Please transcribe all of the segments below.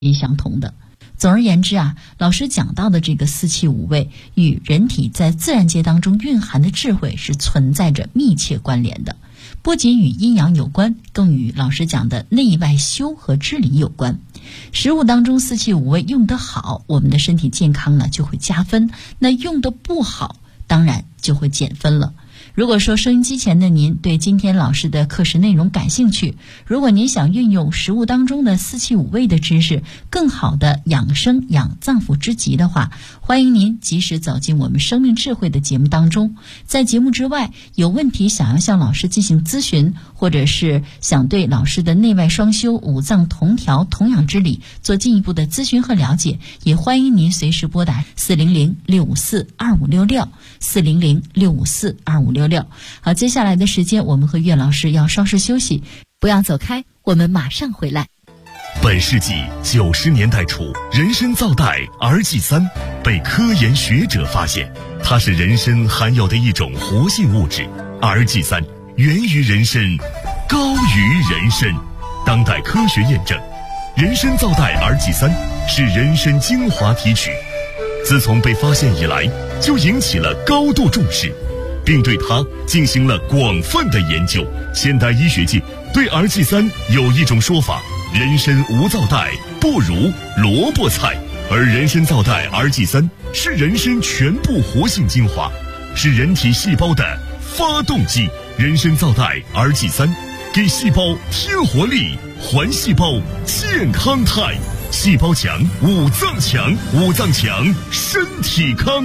也相同的。总而言之啊，老师讲到的这个四气五味与人体在自然界当中蕴含的智慧是存在着密切关联的，不仅与阴阳有关，更与老师讲的内外修和治理有关。食物当中四气五味用得好，我们的身体健康呢就会加分，那用得不好当然就会减分了。如果说收音机前的您对今天老师的课时内容感兴趣，如果您想运用食物当中的四气五味的知识，更好的养生养脏腑之疾的话，欢迎您及时走进我们生命智慧的节目当中。在节目之外，有问题想要向老师进行咨询，或者是想对老师的内外双修、五脏同调、同养之理做进一步的咨询和了解，也欢迎您随时拨打400-654-2566 400-654-2566。好，接下来的时间我们和岳老师要稍事休息，不要走开，我们马上回来。 本世纪90年代初，人参皂苷 RG3 被科研学者发现，它是人参含有的一种活性物质。RG3 源于人参，高于人参。当代科学验证，人参皂苷 RG3 是人参精华提取，自从被发现以来，就引起了高度重视，并对它进行了广泛的研究。现代医学界对 RG3 有一种说法：人参无皂苷不如萝卜菜，而人参皂苷 RG3 是人参全部活性精华，是人体细胞的发动机。人参皂苷 RG3 给细胞添活力，还细胞健康态。细胞强，五脏强，五脏强，身体康。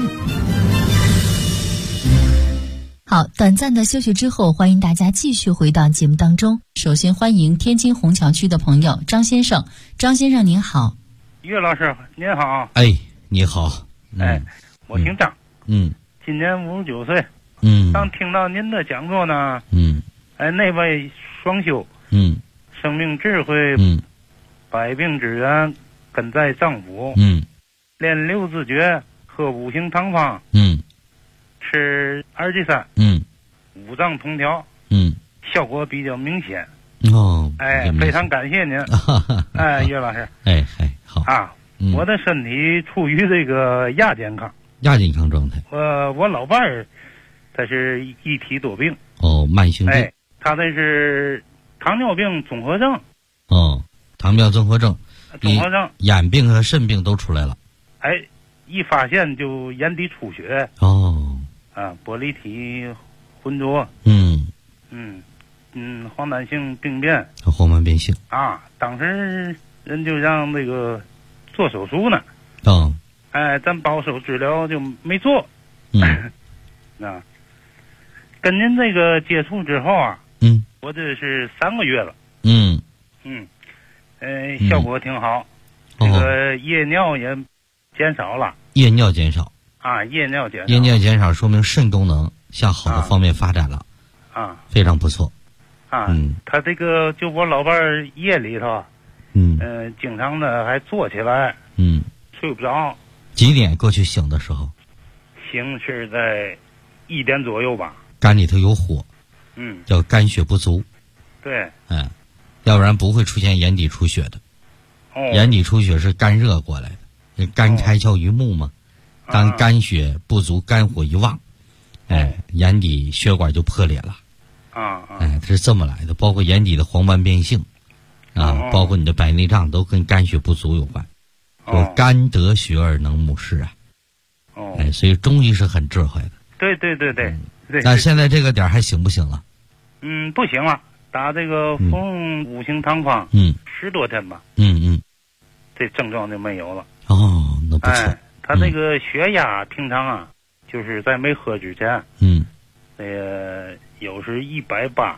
好，短暂的休息之后，欢迎大家继续回到节目当中。首先欢迎天津虹桥区的朋友张先生。张先生您好。 岳老师您好。 哎，你好。 我姓张。今年59岁。刚听到您的讲座呢。内外双修。生命智慧。百病之源根在脏腑。练六字诀，喝五行汤方。吃RG3。五脏同调。效果比较明显。非常感谢您。岳老师。 好啊。我的身体处于这个亚健康状态。 我老伴儿他是一体多病。 慢性病。 他这是糖尿病综合症。 糖尿综合症，眼病和肾病都出来了。 一发现就眼底出血。玻璃体浑浊。黄疸性病变。 黄斑变性。 当时人就让那个做手术呢。咱保守治疗就没做。跟您这个接触之后啊。我这是3个月了。效果挺好。这个夜尿也减少了。 夜尿减少。 夜尿减少说明肾功能向好的方面发展了。非常不错。 他这个就我老伴儿夜里头。经常的还坐起来。睡不着。 几点过去醒的时候？ 醒是在1点左右吧。 肝里头有火。叫肝血不足。 对。 要不然不会出现眼底出血的。眼底出血是肝热过来的，肝开窍于目嘛。当肝血不足，肝火一旺，眼底血管就破裂了。它是这么来的。包括眼底的黄斑变性，包括你的白内障都跟肝血不足有关。说肝得血而能目视啊。所以中医是很智慧的。 对。 那现在这个点还行不行了？ 不行了。打这个服五行汤方，10多天吧。这症状就没有了。 那不错。 他这个血压平常啊，就是在没喝之前，有时180。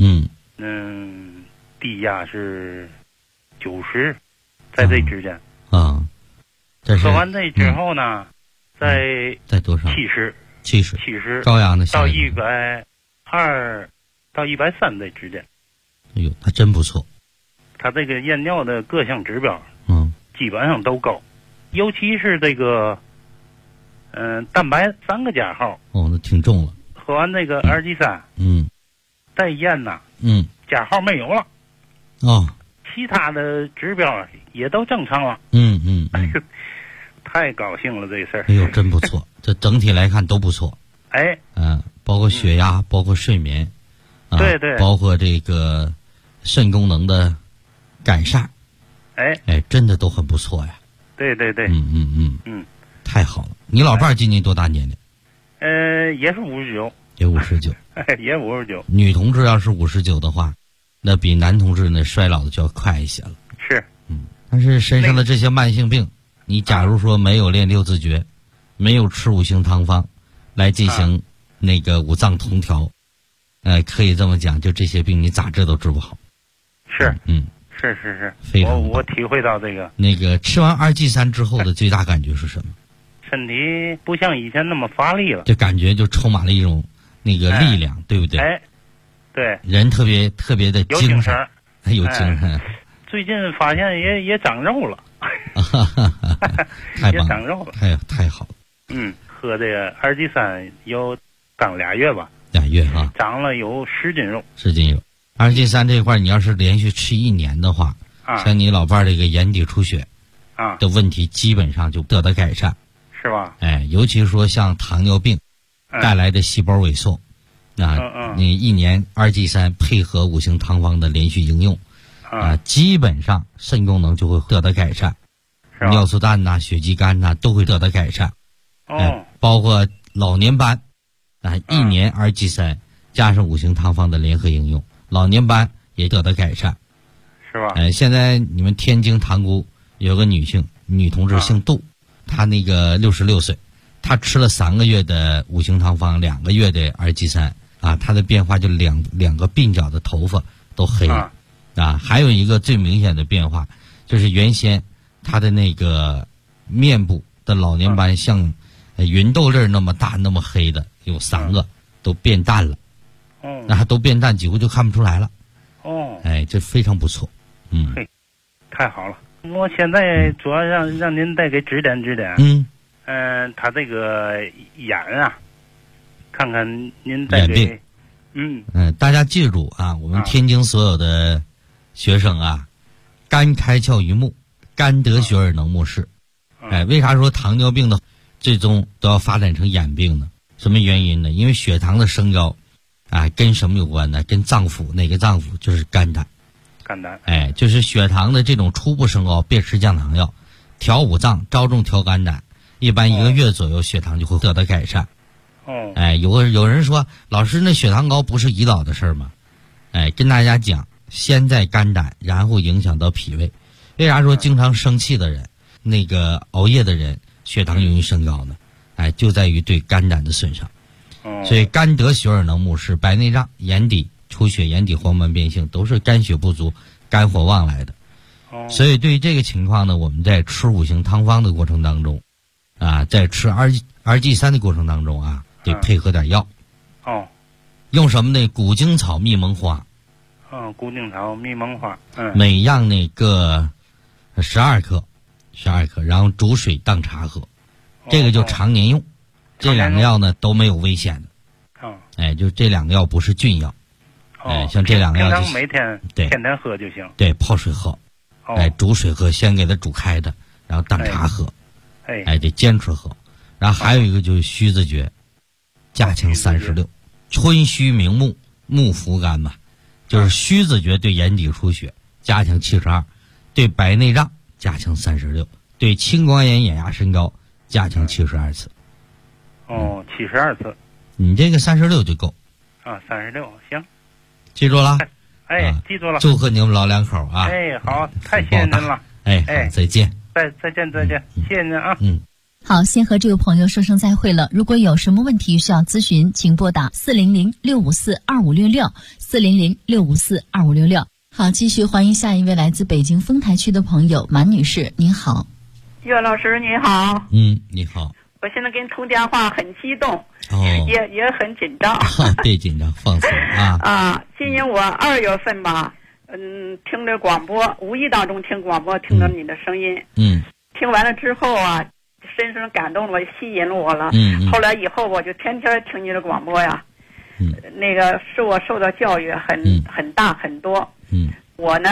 低压是90，在这之间。喝完这之后呢， 在多少？70。高压呢？ 到120到130这之间。 他真不错。 他这个验尿的各项指标，基本上都高，尤其是这个，蛋白3个加号。 那挺重了。 喝完这个RG3，再验呐，加号没有了。 其他的指标也都正常了。太高兴了这事儿。 哎呦，真不错，这整体来看都不错。 哎， 包括血压，包括睡眠， 对对， 包括这个肾功能的改善， 哎， 真的都很不错呀。 对对对， 太好了。你老伴儿今年多大年龄？ 也是59， 也59， 也59。 女同志要是59的话，那比男同志呢衰老的就要快一些了。 是， 但是身上的这些慢性病，你假如说没有练六字诀，没有吃五行汤方来进行那个五脏同调，可以这么讲，就这些病你咋治都治不好。 是，是， 非常我体会到这个。 那个吃完2G3之后的最大感觉是什么？ 身体不像以前那么乏力了， 这感觉就充满了一种那个力量，对不对？ 对， 人特别的精神，有精神。 最近发现也长肉了， 太棒了， 也长肉了， 太好了。 喝这个2G3有刚2月吧 ，2月啊， 长了有10斤肉。 10斤肉。2G3这块，你要是连续吃1年的话，像你老伴儿这个眼底出血的问题，基本上就得到改善， 是吧？ 尤其说像糖尿病带来的细胞萎缩，你1年2G3配合五行汤方的连续应用，基本上肾功能就会得到改善，尿素氮呐、血肌酐呐都会得到改善。包括老年斑，1年2G3加上五行汤方的联合应用，老年斑也得到改善， 是吧？ 现在你们天津塘沽有个女同志姓杜，她那个66岁，她吃了3个月的五行汤方，2个月的2G3她的变化就两个鬓角的头发都黑了还有一个最明显的变化就是原先她的那个面部的老年斑像芸豆粒那么大那么黑的有3个都变淡了，都变淡，几乎就看不出来了。这非常不错。 太好了。我现在主要让您再给指点指点。他这个眼看看您再给。 大家记住我们天津所有的学生肝开窍于目，肝得血而能目视。为啥说糖尿病的最终都要发展成眼病呢？什么原因呢？因为血糖的升高跟什么有关呢？跟脏腑，哪个脏腑？就是肝胆。就是血糖的这种初步升高，别吃降糖药，调五脏，着重调肝胆，一般1个月左右血糖就会得到改善。有人说，老师，那血糖高不是胰岛的事儿吗？跟大家讲，先在肝胆，然后影响到脾胃。为啥说经常生气的人，那个熬夜的人，血糖容易升高呢？就在于对肝胆的损伤。所以肝得血而能目视，白内障、眼底出血、眼底黄斑变性都是肝血不足、肝火旺来的。所以对于这个情况呢，我们在吃五行汤方的过程当中在吃2G3的过程当中得配合点药。用什么呢？古精草、蜜蒙花。 古精草、蜜蒙花。 每样那个12克，然后煮水当茶喝，这个就常年用。这2个药呢都没有危险的。就这2个药不是菌药。像这2个药就每天天天喝就行。 对，泡水喝。煮水喝，先给它煮开的，然后当茶喝。得坚持喝。然后还有一个就是虚字诀，加强36。春虚明目，目浮肝嘛，就是虚字诀对眼底出血加强72，对白内障加强36，对青光眼、眼压升高加强72次。 72次。 你这个36就够。 36行。 记住了。 记住了。 祝贺你们老两口好，太谢谢您了。 好，再见。 再见，谢谢您啊。 好，先和这位朋友说声再会了。如果有什么问题需要咨询，请拨打400-654-2566 400-654-2566。好，继续欢迎下一位来自北京丰台区的朋友满女士，您好。 岳老师你好。 你好。 我现在跟你通电话很激动，也很紧张。 别紧张，放松今年我2月份吧，听着广播，无意当中听广播，听到你的声音，听完了之后深深感动了，吸引了我了。后来以后我就天天听你的广播呀。那个是我受到教育很大很多。我呢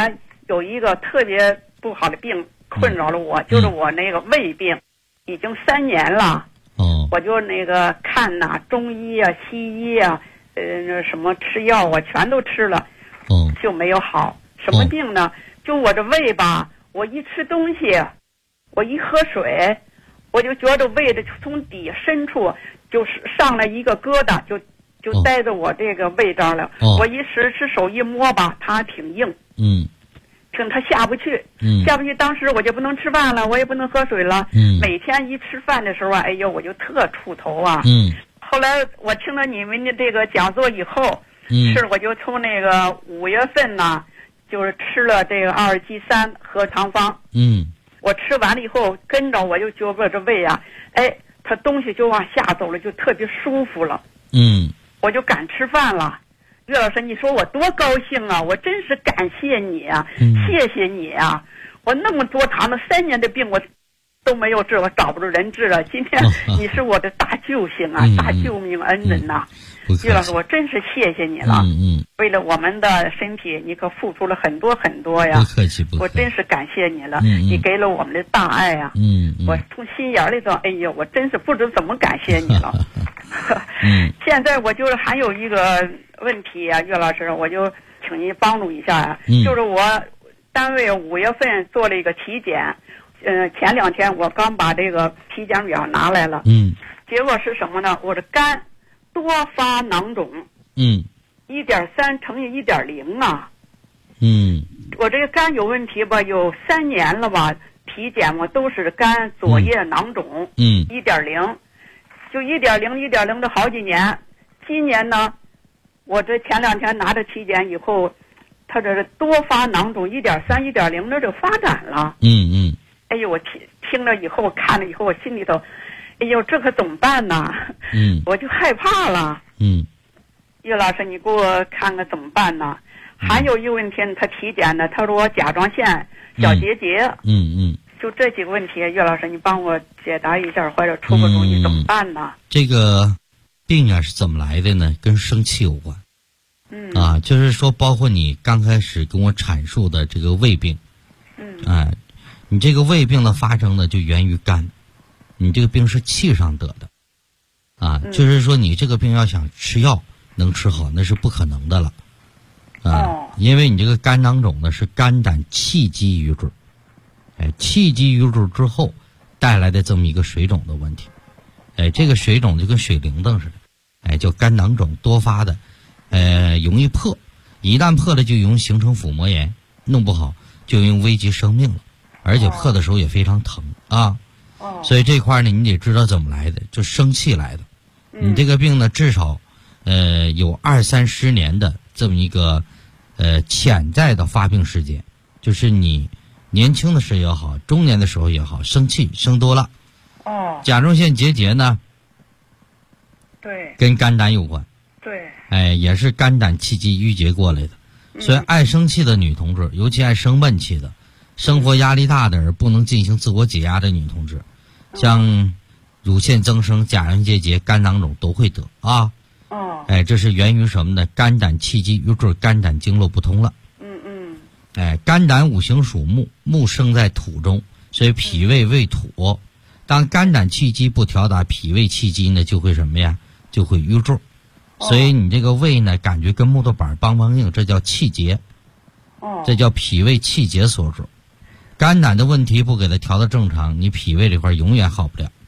有一个特别不好的病困扰了我，就是我那个胃病，已经3年了。我就那个看呐，中医啊、西医啊，什么吃药啊，全都吃了，就没有好。什么病呢？就我这胃吧，我一吃东西，我一喝水，我就觉得胃的从底深处就是上来一个疙瘩，就待在我这个胃这儿了。我一使手一摸吧，它挺硬。它下不去，下不去。当时我就不能吃饭了，我也不能喝水了。每天一吃饭的时候啊，哎呦，我就特怵头啊。后来我听了你们的这个讲座以后，我就从那个5月份呢，就是吃了这个2G3核糖方。我吃完了以后，跟着我就觉得这胃啊，它东西就往下走了，就特别舒服了。我就敢吃饭了。岳老师，你说我多高兴啊！我真是感谢你啊，谢谢你啊！我那么多长的3年的病，我都没有治，我找不着人治了。今天你是我的大救星啊，大救命恩人呐！岳老师，我真是谢谢你了。为了我们的身体，你可付出了很多很多呀。 不客气，不客气。 我真是感谢你了，你给了我们的大爱啊。我从心眼里头，哎呦，我真是不知怎么感谢你了。现在我就是还有一个问题啊，岳老师，我就请您帮助一下啊。就是我单位5月份做了一个体检，前2天我刚把这个体检表拿来了。结果是什么呢？我的肝多发囊肿。1.3乘以1.0啊。我这个肝有问题吧，有3年了吧，体检我都是肝左叶囊肿。1.0。就1.0的好几年，今年呢，我这前2天拿着体检以后，他这是多发囊肿1.3、1.0的就发展了。哎呦，我听了以后，看了以后，我心里头，哎呦，这可怎么办呢？我就害怕了。岳老师，你给我看看怎么办呢？还有一个问题，他体检呢，他说我甲状腺小结节。就这几个问题，岳老师，你帮我解答一下，或者出个主意，怎么办呢？ 这个病啊是怎么来的呢？跟生气有关。就是说，包括你刚开始跟我阐述的这个胃病。你这个胃病的发生呢，就源于肝。你这个病是气上得的。就是说你这个病要想吃药能吃好，那是不可能的了。因为你这个肝囊肿呢是肝胆气机瘀滞。气机瘀滞之后带来的这么一个水肿的问题。这个水肿就跟水铃铛似的。叫肝囊肿多发的，容易破，一旦破了就容易形成腹膜炎，弄不好就容易危及生命了，而且破的时候也非常疼啊。所以这块呢，你得知道怎么来的，就生气来的。你这个病呢，至少有20-30年的这么一个潜在的发病时间，就是你年轻的时候也好，中年的时候也好，生气生多了。甲状腺结节呢， 对， 跟肝胆有关。 对， 也是肝胆气机郁结过来的。所以爱生气的女同志，尤其爱生闷气的，生活压力大的而不能进行自我解压的女同志，像乳腺增生、甲状腺结节、肝囊肿都会得啊。这是源于什么呢？肝胆气机郁滞，肝胆经络不通了。肝胆五行属木，木生在土中，所以脾胃为土。当肝胆气机不调达，脾胃气机呢就会什么呀？就会瘀滞。所以你这个胃呢，感觉跟木头板梆梆硬，这叫气结。这叫脾胃气结所致。肝胆的问题不给它调到正常，你脾胃这块永远好不了。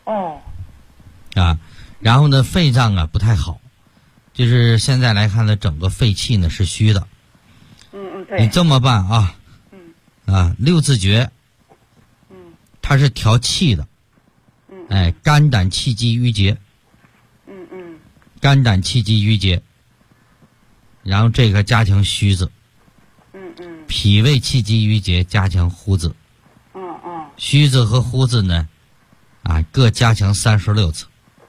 然后呢，肺脏啊不太好，就是现在来看呢，整个肺气呢是虚的。你这么办啊？六字诀，它是调气的。肝胆气机郁结。肝胆气机郁结，然后这个加强虚字。脾胃气机郁结，加强呼字。虚字和呼字呢，各加强36次。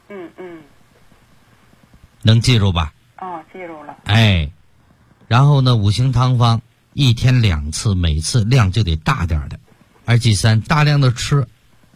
能记住吧？ 记住了。 然后呢，五行汤方1天2次，每次量就得大点的。2G3大量的吃。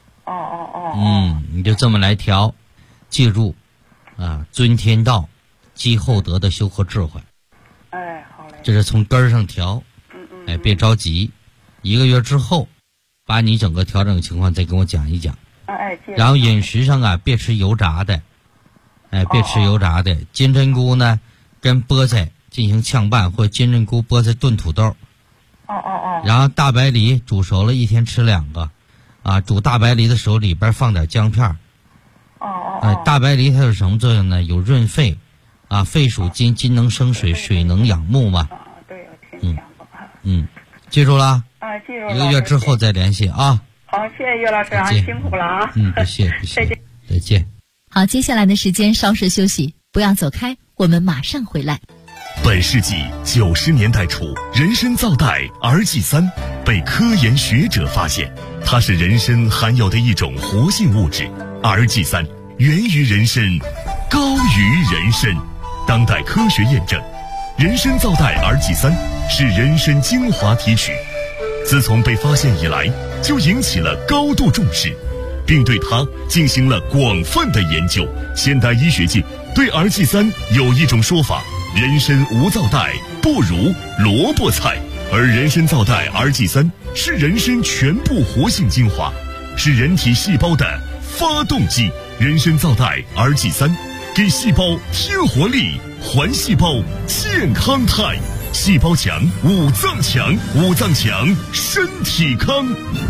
你就这么来调，记住尊天道，积厚德的修和智慧。 好嘞。 这是从根儿上调。 别着急，1个月之后，把你整个调整情况再跟我讲一讲。然后饮食上啊，别吃油炸的，别吃油炸的。金针菇呢，跟菠菜进行炝拌，或金针菇、菠菜炖土豆。然后大白梨煮熟了，一天吃2个，煮大白梨的时候里边放点姜片。大白梨它有什么作用呢？有润肺，肺属金，金能生水，水能养木嘛。 对，我听讲过。 记住了？ 记住了。 1个月之后再联系啊。 好，谢谢岳老师啊，辛苦了啊。 不谢。再见。 好，接下来的时间稍事休息，不要走开，我们马上回来。 本世纪90年代初，人参皂苷 RG3 被科研学者发现，它是人参含有的一种活性物质。RG3 源于人参，高于人参。当代科学验证，人参皂苷 RG3 是人参精华提取，自从被发现以来，就引起了高度重视，并对它进行了广泛的研究。现代医学界对 RG3 有一种说法：人参无皂苷不如萝卜菜，而人参皂苷 RG3 是人参全部活性精华，是人体细胞的发动机。人参皂苷 RG3 给细胞添活力，还细胞健康态。细胞强，五脏强，五脏强，身体康。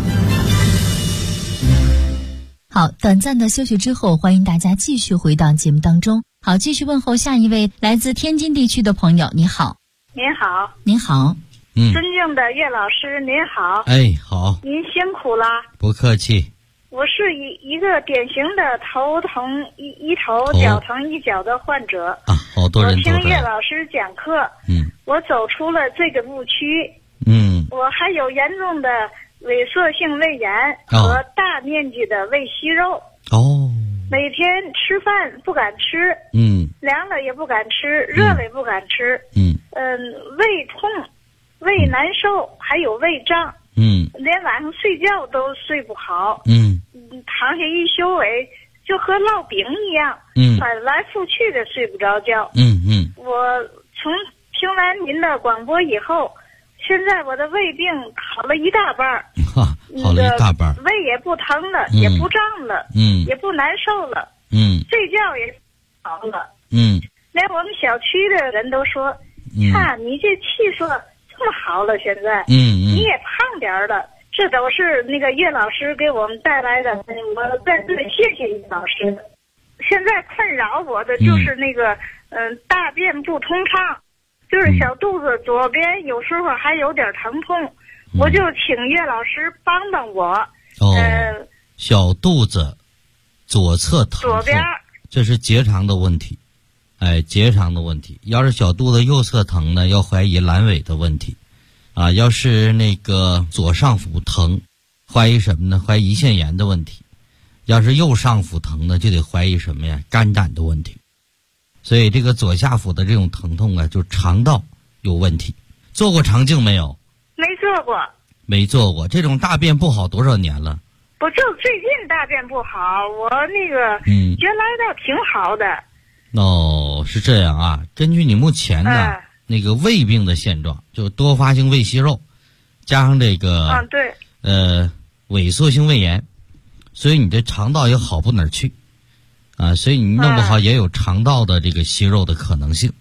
好，短暂的休息之后，欢迎大家继续回到节目当中。好，继续问候下一位来自天津地区的朋友。你好。 您好。 您好。 尊敬的岳老师，您好。 好。 您辛苦了。 不客气。 我是一个典型的头疼一头，脚疼一脚的患者。 好多人都这样。 我听岳老师讲课，我走出了这个误区。我还有严重的萎缩性胃炎和大面积的胃息肉。每天吃饭不敢吃，凉了也不敢吃，热了也不敢吃。胃痛、胃难受，还有胃胀。连晚上睡觉都睡不好。躺下一宿尾就和烙饼一样，翻来覆去的睡不着觉。我从听完您的广播以后，现在我的胃病好了一大半儿。 好了一大半儿。 胃也不疼了，也不胀了，也不难受了，睡觉也好了。连我们小区的人都说，看你这气色这么好了，现在你也胖点儿了，这都是那个岳老师给我们带来的。我在这里谢谢岳老师。现在困扰我的就是那个大便不通畅，就是小肚子左边有时候还有点疼痛，我就请岳老师帮帮我。 小肚子左侧疼痛， 左边这是结肠的问题。结肠的问题。要是小肚子右侧疼呢，要怀疑阑尾的问题。要是那个左上腹疼，怀疑什么呢？怀疑胰腺炎的问题。要是右上腹疼呢，就得怀疑什么呀？肝胆的问题。所以这个左下腹的这种疼痛啊，就肠道有问题。做过肠镜没有？ 没做过。 没做过。这种大便不好多少年了？ 我就最近大便不好，我那个原来倒挺好的。 是这样啊。根据你目前的那个胃病的现状，就多发性胃息肉，加上这个萎缩性胃炎，所以你这肠道也好不哪儿去所以你弄不好也有肠道的这个息肉的可能性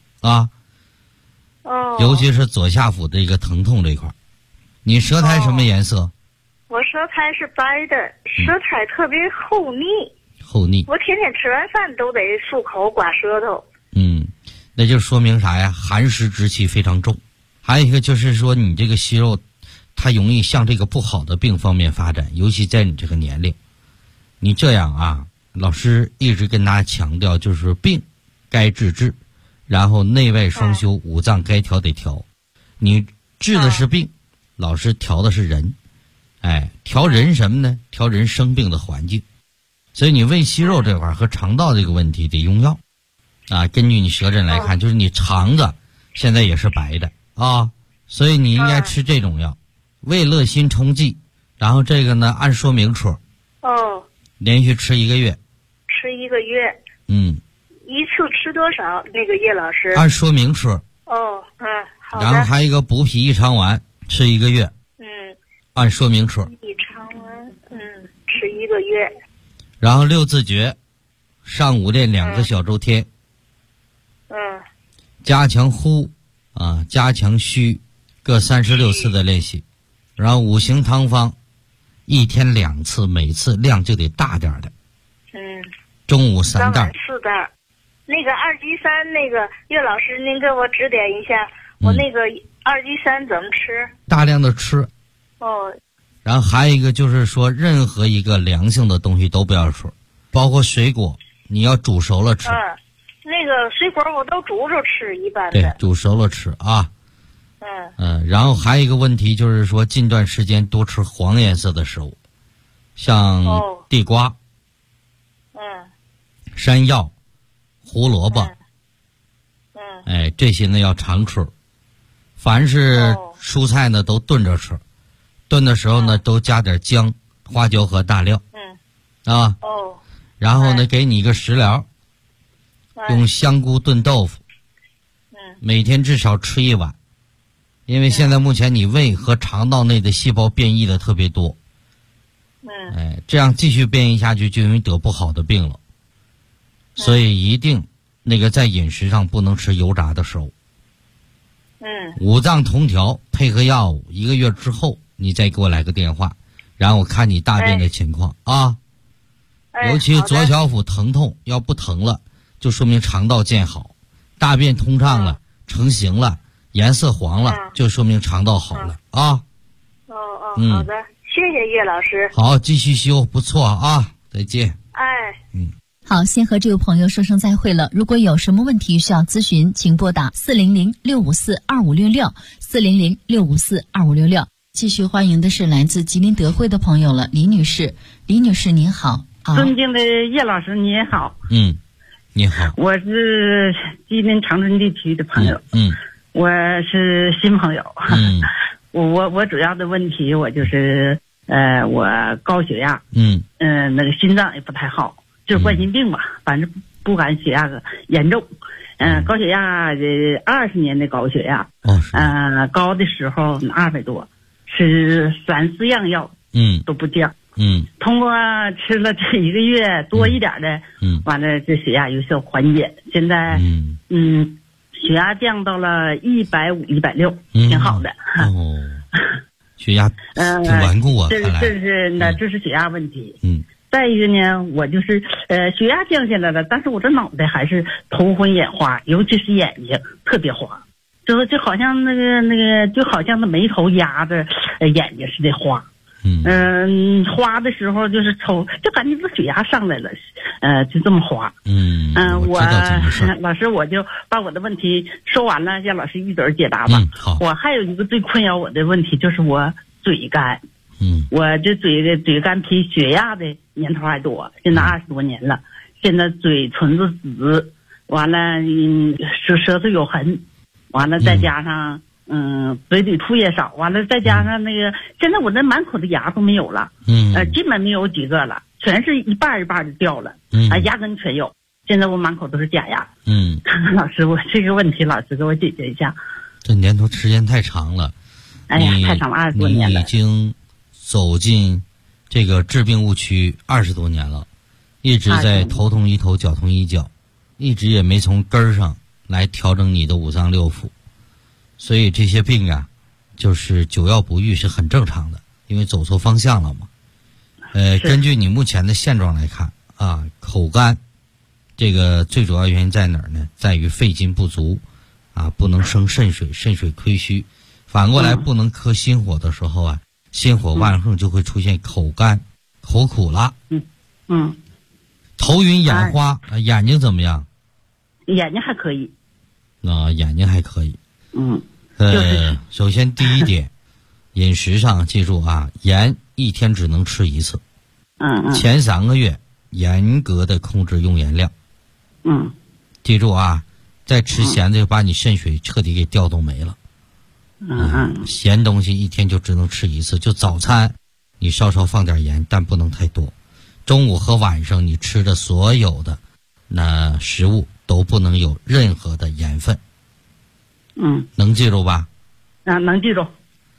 尤其是左下腹的一个疼痛这一块。你舌苔什么颜色？ 我舌苔是白的，舌苔特别厚腻。我天天吃完饭都得漱口刮舌头。 那就说明啥呀？寒湿之气非常重。还有一个就是说，你这个息肉它容易向这个不好的病方面发展，尤其在你这个年龄。你这样老师一直跟大家强调，就是病该治，然后内外双修，五脏该调得调。你治的是病，老师调的是人。调人什么呢？调人生病的环境。所以你胃息肉这块和肠道这个问题得用药根据你舌诊来看，就是你肠子现在也是白的所以你应该吃这种药，胃乐心冲剂。然后这个呢，按说明书连续吃1个月。 吃1个月。一次吃多少？那个叶老师。 按说明书。 好的。 然后还有一个补脾益肠丸， 吃1个月。按说明吃。 胃肠丸，吃1个月。 然后6字诀，上午练2个小周天。加强呼加强虚，各36次的练习。然后5行汤方，1天2次，每次量就得大点的。中午3袋。 4袋。那个二级山，那个岳老师，您给我指点一下，我那个二级山怎么吃？ 大量的吃。然后还有一个就是说，任何一个凉性的东西都不要吃，包括水果，你要煮熟了吃。 那个水果我都煮着吃，一般的。 对，煮熟了吃啊。然后还有一个问题就是说，近段时间多吃黄颜色的食物，像地瓜、山药、胡萝卜，这些呢要常吃。凡是蔬菜呢都炖着吃，炖的时候呢都加点姜、花椒和大料。然后呢给你一个食疗，用香菇炖豆腐。每天至少吃1碗，因为现在目前你胃和肠道内的细胞变异的特别多。这样继续变异下去就容易得不好的病了。所以一定那个在饮食上不能吃油炸的食物。五脏同调，配合药物，1个月之后你再给我来个电话，然后我看你大便的情况尤其左小腹疼痛，要不疼了就说明肠道健好，大便通畅了，成型了，颜色黄了，就说明肠道好了好的，谢谢岳老师。 好，继续修，不错再见。 好，先和这位朋友说声再会了。如果有什么问题需要咨询，请拨打400-654-2566，400-654-2566。继续欢迎的是来自吉林德惠的朋友了，李女士。李女士您好。 尊敬的叶老师您好。 你好。 我是吉林长春地区的朋友。我是新朋友。我主要的问题我就是我高血压。那个心脏也不太好。就是冠心病吧，反正不敢血压严重。高血压20年的高血压。高的时候200多，吃3、4样药，都不降。通过吃了这1个月多一点的，完了这血压有所缓解。现在血压降到了150、160，挺好的。 血压挺顽固啊， 这是血压问题。再一个呢，我就是血压降下来了，但是我这脑袋还是头昏眼花，尤其是眼睛特别花，就好像那个就好像那眉头压着眼睛似的花。花的时候就是抽，就感觉这血压上来了，就这么花。 我老师我就把我的问题说完了，让老师一嘴解答吧。 好。 我还有一个最困扰我的问题就是我嘴干。我这嘴干比血压的年头还多，现在20多年了。现在嘴唇子紫，完了舌头有痕，完了再加上嘴里吐也少，完了再加上那个现在我这满口的牙都没有了。基本没有几个了，全是一半一半的掉了。牙根全有，现在我满口都是假牙。老师，我这个问题老师给我解决一下。 这年头时间太长了。 太长了，20多年了。 你已经走进这个治病误区20多年了，一直在头痛医头，脚痛医脚，一直也没从根儿上来调整你的五脏六腑，所以这些病就是久药不愈是很正常的，因为走错方向了嘛。根据你目前的现状来看口干，这个最主要原因在哪儿呢？在于肺金不足不能生肾水，肾水亏虚，反过来不能克心火的时候心火旺盛就会出现口干、口苦了。头晕眼花，眼睛怎么样？ 眼睛还可以。 眼睛还可以。首先第一点，饮食上记住盐1天只能吃1次。前3个月严格的控制用盐量。记住再吃咸的就把你肾水彻底给调动没了。咸东西1天就只能吃1次，就早餐你稍稍放点盐，但不能太多。中午和晚上你吃的所有的食物都不能有任何的盐分。能记住吧？ 能记住。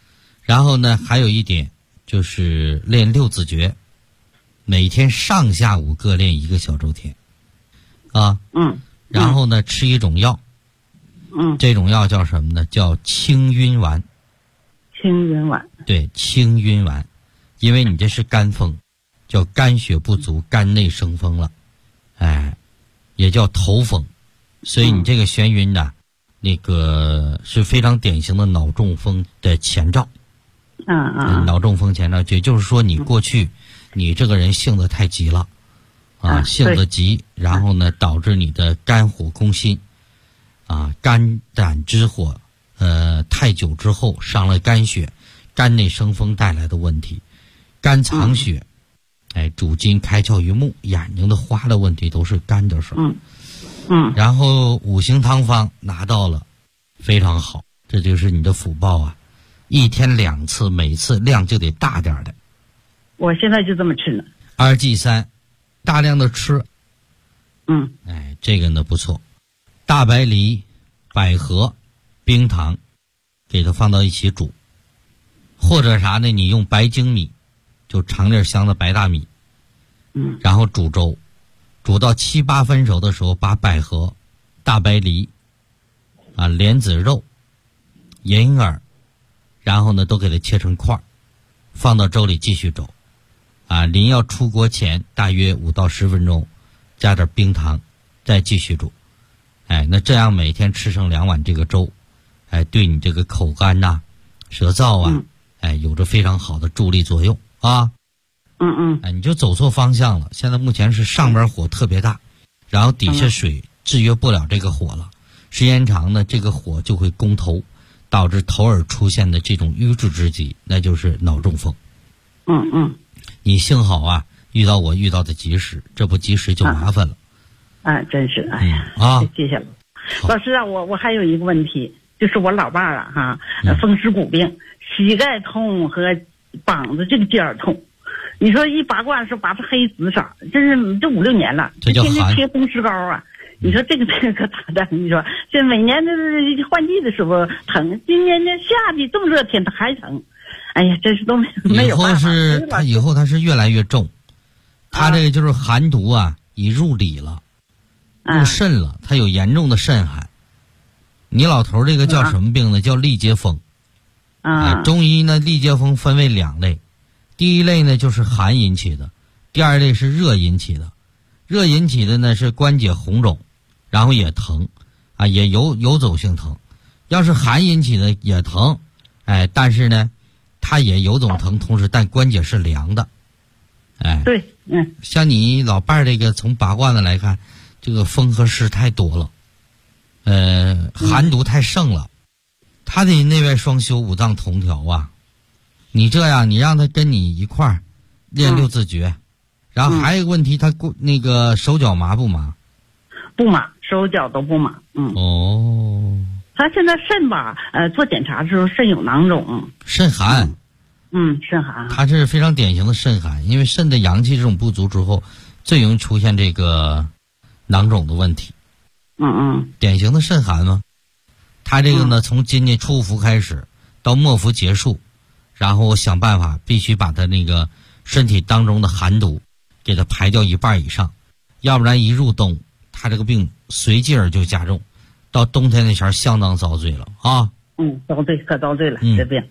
然后呢，还有一点就是练六字诀，每天上下午各练1个小周天，啊，然后呢，吃一种药，这种药叫什么呢？叫清晕丸。 清晕丸。 对，清晕丸，因为你这是肝风，叫肝血不足，肝内生风了，哎，也叫头风，所以你这个眩晕的，那个是非常典型的脑中风的前兆。脑中风前兆，也就是说你过去你这个人性子太急了，性子急，然后呢导致你的肝火攻心，肝胆之火太久之后伤了肝血，肝内生风带来的问题，肝藏血，主筋开窍于目，眼睛的花的问题都是肝的事儿。然后五行汤方拿到了，非常好，这就是你的福报啊！1天2次，每次量就得大点的。 我现在就这么吃呢。 2G3，大量的吃。这个呢不错。大白梨、百合、冰糖，给它放到一起煮，或者啥呢？你用白精米，就长粒香的白大米，然后煮粥，煮到7、8分熟的时候，把百合、大白梨、莲子肉、银耳，然后呢都给它切成块，放到粥里继续粥，临要出锅前大约5到10分钟，加点冰糖，再继续煮。那这样每天吃上2碗这个粥，对你这个口干呐、舌燥啊，有着非常好的助力作用啊。你就走错方向了。现在目前是上边火特别大，然后底下水制约不了这个火了，时间长呢，这个火就会攻头，导致头耳出现的这种瘀滞之疾，那就是脑中风。你幸好啊，遇到我遇到的及时，这不及时就麻烦了。 真是，哎呀，谢谢了。老师啊，我还有一个问题，就是我老伴儿风湿骨病，膝盖痛和膀子这个尖儿痛。你说一拔罐是拔成黑紫色，这5、6年了， 这叫天天贴风湿膏啊。你说这个可咋的？你说这每年的换季的时候疼，今年这夏季这么热天它还疼，哎呀，真是都没有办法。 以后它是越来越重，它这个就是寒毒已入里了，入肾了，它有严重的肾寒。你老头这个叫什么病呢？叫痢结风。中医呢，痢结风分为2类，第一类呢就是寒引起的，第二类是热引起的。热引起的呢是关节红肿，然后也疼，也游走性疼。要是寒引起的也疼，但是呢，它也游走疼，同时但关节是凉的。 对， 像你老伴儿这个从拔罐子来看，这个风和湿太多了，寒毒太盛了，他得内外双修，五脏同调啊。你这样，你让他跟你一块儿练6字诀，然后还有一个问题，他那个手脚麻不麻？ 不麻，手脚都不麻。他现在肾做检查的时候肾有囊肿， 肾寒。 肾寒。 他是非常典型的肾寒，因为肾的阳气这种不足之后，最容易出现这个囊肿的问题。典型的肾寒吗？他这个呢，从今年初伏开始到末伏结束，然后想办法必须把他那个身体当中的寒毒给他排掉1半以上，要不然一入冬，他这个病随即而就加重，到冬天那前相当遭罪了啊。 遭罪，可遭罪了，这病。